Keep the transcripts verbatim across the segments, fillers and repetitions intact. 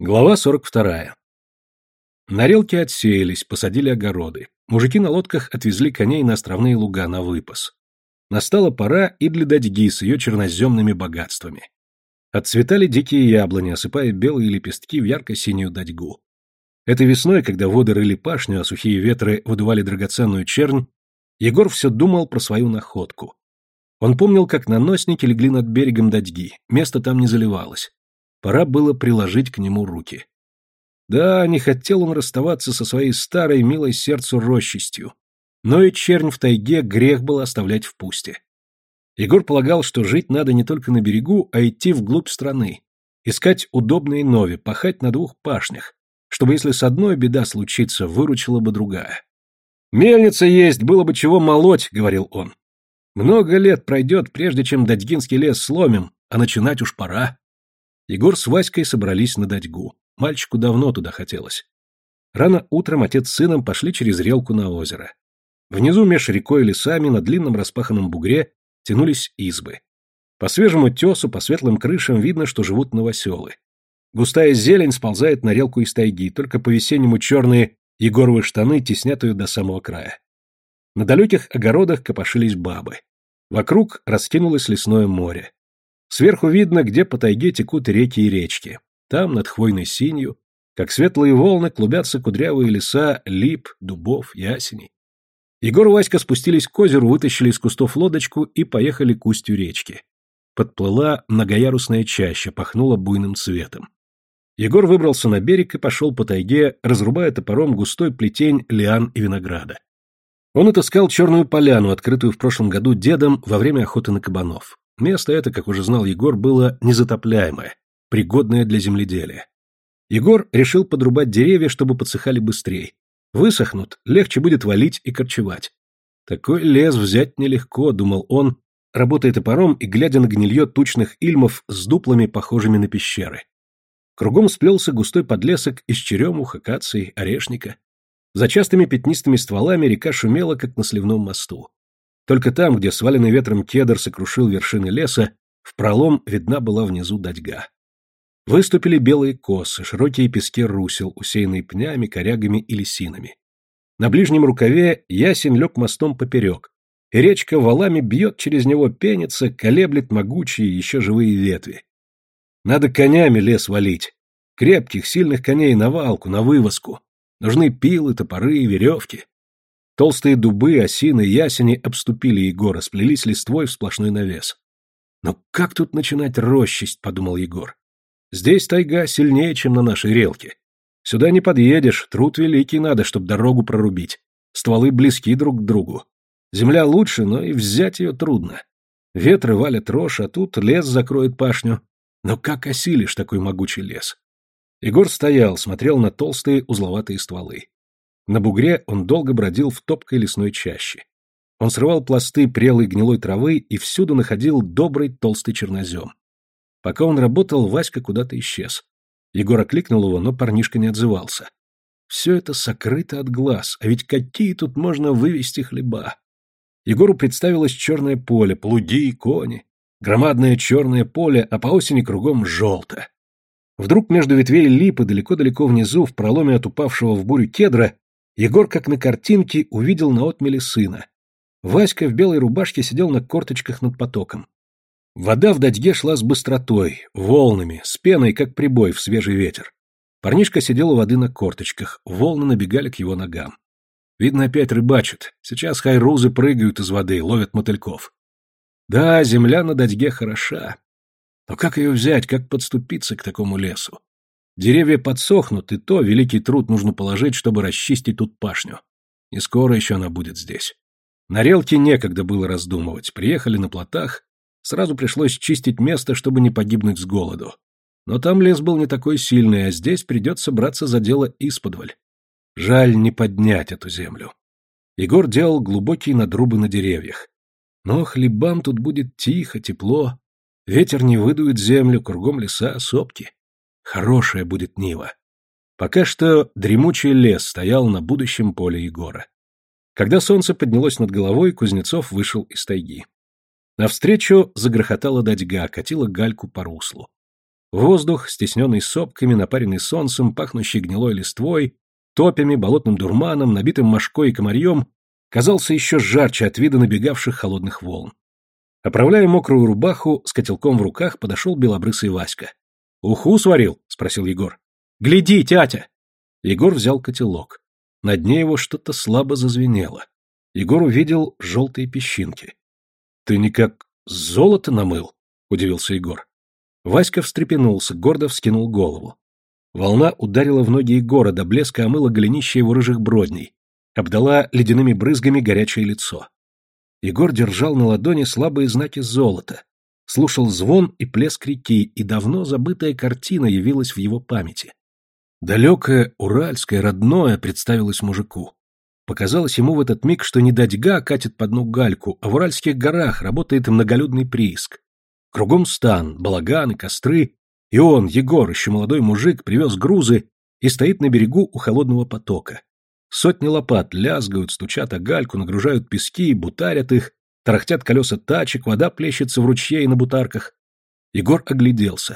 Глава сорок вторая. На релке отсеялись, посадили огороды. Мужики на лодках отвезли коней на островные луга на выпас. Настала пора и для дадьги с ее черноземными богатствами. Отцветали дикие яблони, осыпая белые лепестки в ярко-синюю дадьгу. Этой весной, когда воды рыли пашню, а сухие ветры выдували драгоценную чернь, Егор все думал про свою находку. Он помнил, как наносники легли над берегом дадьги, место там не заливалось. Пора было приложить к нему руки. Да, не хотел он расставаться со своей старой, милой сердцу рощистью, но и чернь в тайге грех было оставлять в пусте. Егор полагал, что жить надо не только на берегу, а идти вглубь страны, искать удобные нови, пахать на двух пашнях, чтобы если с одной беда случится, выручила бы другая. «Мельница есть, было бы чего молоть», — говорил он. «Много лет пройдет, прежде чем Дадьгинский лес сломим, а начинать уж пора». Егор с Васькой собрались на дадьгу. Мальчику давно туда хотелось. Рано утром отец с сыном пошли через релку на озеро. Внизу меж рекой и лесами на длинном распаханном бугре тянулись избы. По свежему тесу, по светлым крышам видно, что живут новоселы. Густая зелень сползает на релку из тайги, только по-весеннему черные егоровы штаны теснят ее до самого края. На далеких огородах копошились бабы. Вокруг раскинулось лесное море. Сверху видно, где по тайге текут реки и речки. Там, над хвойной синью, как светлые волны, клубятся кудрявые леса лип, дубов, ясеней. Егор и Васька спустились к озеру, вытащили из кустов лодочку и поехали к устью речки. Подплыла многоярусная чаща, пахнула буйным цветом. Егор выбрался на берег и пошел по тайге, разрубая топором густой плетень лиан и винограда. Он отыскал черную поляну, открытую в прошлом году дедом во время охоты на кабанов. Место это, как уже знал Егор, было незатопляемое, пригодное для земледелия. Егор решил подрубать деревья, чтобы подсыхали быстрее. Высохнут, легче будет валить и корчевать. Такой лес взять нелегко, думал он, работая топором и глядя на гнилье тучных ильмов с дуплами, похожими на пещеры. Кругом сплелся густой подлесок из черемух, акаций, орешника. За частыми пятнистыми стволами река шумела, как на сливном мосту. Только там, где сваленный ветром кедр сокрушил вершины леса, в пролом видна была внизу дадьга. Выступили белые косы, широкие пески русел, усеянные пнями, корягами и лисинами. На ближнем рукаве ясень лег мостом поперек, и речка валами бьет через него, пенится, колеблет могучие, еще живые ветви. Надо конями лес валить. Крепких, сильных коней на валку, на вывозку. Нужны пилы, топоры и веревки. Толстые дубы, осины, ясени обступили Егора, сплелись листвой в сплошной навес. «Но как тут начинать рощисть?» — подумал Егор. «Здесь тайга сильнее, чем на нашей релке. Сюда не подъедешь, труд великий надо, чтобы дорогу прорубить. Стволы близки друг к другу. Земля лучше, но и взять ее трудно. Ветры валят рожь, а тут лес закроет пашню. Но как осилишь такой могучий лес?» Егор стоял, смотрел на толстые узловатые стволы. На бугре он долго бродил в топкой лесной чаще. Он срывал пласты прелой гнилой травы и всюду находил добрый толстый чернозем. Пока он работал, Васька куда-то исчез. Егор окликнул его, но парнишка не отзывался. Все это сокрыто от глаз, а ведь какие тут можно вывести хлеба? Егору представилось черное поле, плуги и кони. Громадное черное поле, а по осени кругом желто. Вдруг между ветвей липы далеко-далеко внизу, в проломе от упавшего в бурю кедра, Егор, как на картинке, увидел на отмеле сына. Васька в белой рубашке сидел на корточках над потоком. Вода в дадьге шла с быстротой, волнами, с пеной, как прибой в свежий ветер. Парнишка сидел у воды на корточках, волны набегали к его ногам. Видно, опять рыбачат. Сейчас хайрузы прыгают из воды, ловят мотыльков. Да, земля на дадьге хороша. Но как ее взять, как подступиться к такому лесу? Деревья подсохнут, и то великий труд нужно положить, чтобы расчистить тут пашню. Не скоро еще она будет здесь. На релке некогда было раздумывать. Приехали на плотах, сразу пришлось чистить место, чтобы не погибнуть с голоду. Но там лес был не такой сильный, а здесь придется браться за дело исподволь. Жаль не поднять эту землю. Егор делал глубокие надрубы на деревьях. Но хлебам тут будет тихо, тепло. Ветер не выдует землю, кругом леса, сопки. Хорошая будет нива. Пока что дремучий лес стоял на будущем поле Егора. Когда солнце поднялось над головой, Кузнецов вышел из тайги. Навстречу загрохотала дадьга, катила гальку по руслу. Воздух, стесненный сопками, напаренный солнцем, пахнущий гнилой листвой, топями, болотным дурманом, набитым мошкой и комарьем, казался еще жарче от вида набегавших холодных волн. Оправляя мокрую рубаху, с котелком в руках подошел белобрысый Васька. «Уху сварил?» — спросил Егор. «Гляди, тятя!» Егор взял котелок. На дне его что-то слабо зазвенело. Егор увидел желтые песчинки. «Ты никак золото намыл?» — удивился Егор. Васька встрепенулся, гордо вскинул голову. Волна ударила в ноги Егора, до блеска омыла голенище его рыжих бродней, обдала ледяными брызгами горячее лицо. Егор держал на ладони слабые знаки золота, слушал звон и плеск реки, и давно забытая картина явилась в его памяти. Далекое, уральское, родное представилось мужику. Показалось ему в этот миг, что не Дадьга катит по дну гальку, а в Уральских горах работает многолюдный прииск. Кругом стан, балаганы, костры, и он, Егор, еще молодой мужик, привез грузы и стоит на берегу у холодного потока. Сотни лопат лязгают, стучат о гальку, нагружают пески, бутарят их, тарахтят колеса тачек, вода плещется в ручье и на бутарках. Егор огляделся.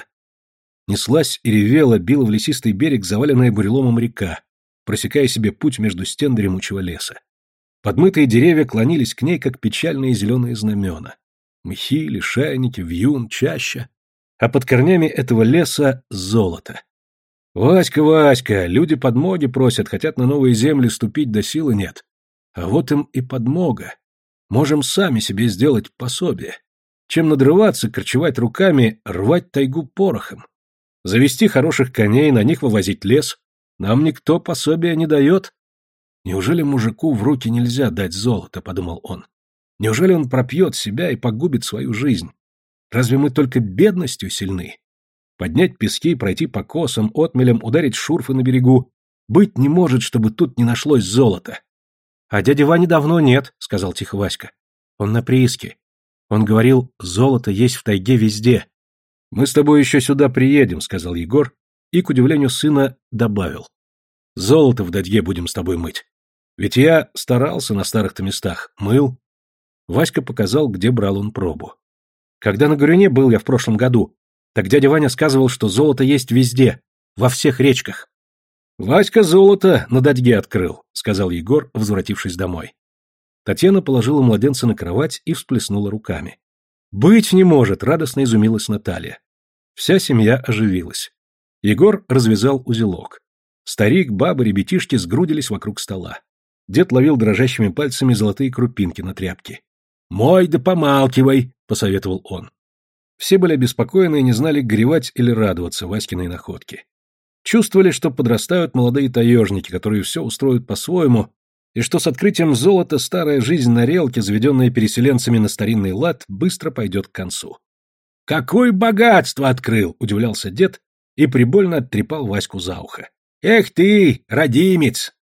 Неслась и ревела, била в лесистый берег заваленная буреломом река, просекая себе путь между стен дремучего леса. Подмытые деревья клонились к ней, как печальные зеленые знамена. Мхи, лишайники, вьюн, чаща. А под корнями этого леса золото. «Васька, Васька, люди подмоги просят, хотят на новые земли ступить, да силы нет. А вот им и подмога. Можем сами себе сделать пособие. Чем надрываться, корчевать руками, рвать тайгу порохом. Завести хороших коней, на них вывозить лес. Нам никто пособия не дает». «Неужели мужику в руки нельзя дать золото?» — подумал он. «Неужели он пропьет себя и погубит свою жизнь? Разве мы только бедностью сильны? Поднять пески, пройти по косам, отмелям, ударить шурфы на берегу. Быть не может, чтобы тут не нашлось золота». «А дяди Вани давно нет», — сказал тихо Васька. «Он на прииске. Он говорил, золото есть в тайге везде». «Мы с тобой еще сюда приедем», — сказал Егор, и, к удивлению сына, добавил. «Золото в Дадьге будем с тобой мыть. Ведь я старался на старых-то местах, мыл». Васька показал, где брал он пробу. «Когда на Горюне был я в прошлом году, так дядя Ваня сказывал, что золото есть везде, во всех речках». «Васька золото на Дадьге открыл», — сказал Егор, возвратившись домой. Татьяна положила младенца на кровать и всплеснула руками. «Быть не может!» — радостно изумилась Наталья. Вся семья оживилась. Егор развязал узелок. Старик, баба, ребятишки сгрудились вокруг стола. Дед ловил дрожащими пальцами золотые крупинки на тряпке. «Мой да помалкивай!» — посоветовал он. Все были обеспокоены и не знали, горевать или радоваться Васькиной находке. Чувствовали, что подрастают молодые таежники, которые все устроят по-своему, и что с открытием золота старая жизнь на релке, заведенная переселенцами на старинный лад, быстро пойдет к концу. «Какое богатство открыл!» — удивлялся дед и прибольно оттрепал Ваську за ухо. «Эх ты, родимец!